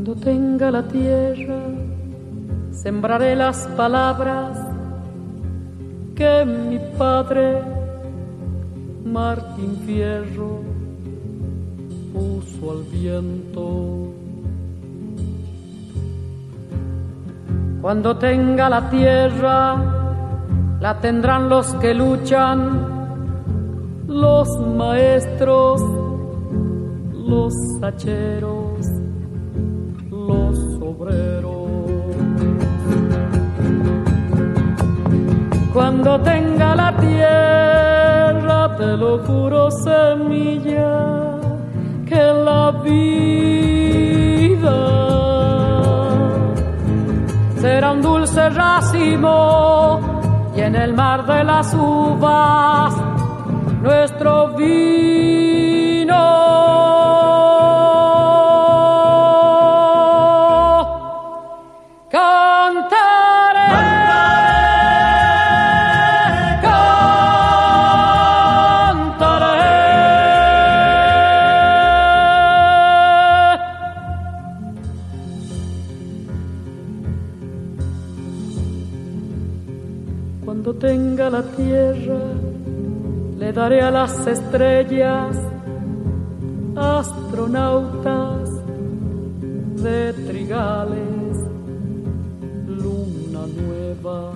Cuando tenga la tierra, sembraré las palabras que mi padre Martín Fierro puso al viento. Cuando tenga la tierra, la tendrán los que luchan, los maestros, los hacheros, los obreros. Cuando tenga la tierra, te lo juro, semilla, que la vida será un dulce racimo y en el mar de las uvas nuestro vino. Cuando tenga la tierra, le daré a las estrellas astronautas de trigales, luna nueva.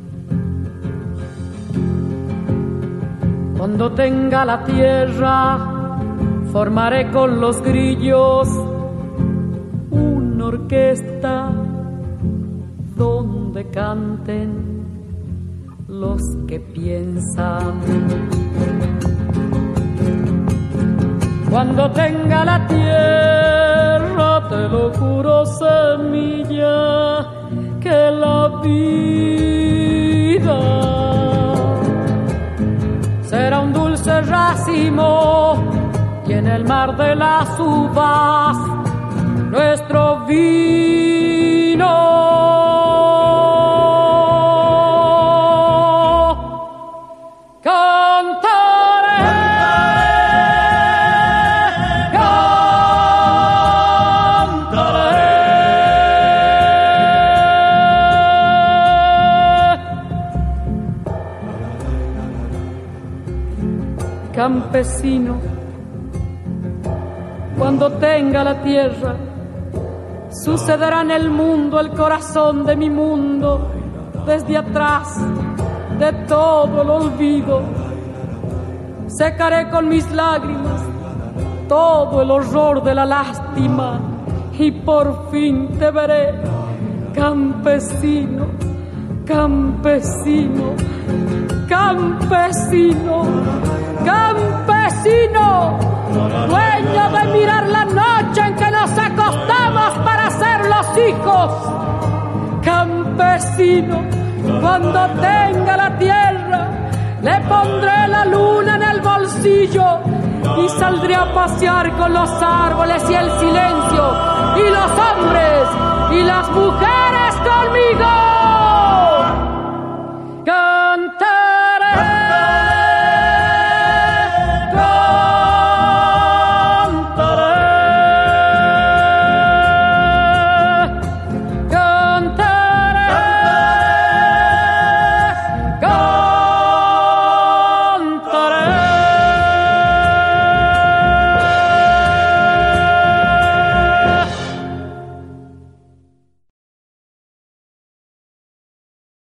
Cuando tenga la tierra, formaré con los grillos una orquesta donde canten los que piensan. Cuando tenga la tierra, te lo juro, semilla, que la vida será un dulce racimo y en el mar de las uvas nuestro vino. Campesino, cuando tenga la tierra, sucederá en el mundo el corazón de mi mundo, desde atrás de todo el olvido. Secaré con mis lágrimas todo el horror de la lástima y por fin te veré, campesino, campesino, campesino, campesino, dueño de mirar la noche en que nos acostamos para ser los hijos. Campesino, cuando tenga la tierra, le pondré la luna en el bolsillo y saldré a pasear con los árboles y el silencio, y los hombres y las mujeres conmigo.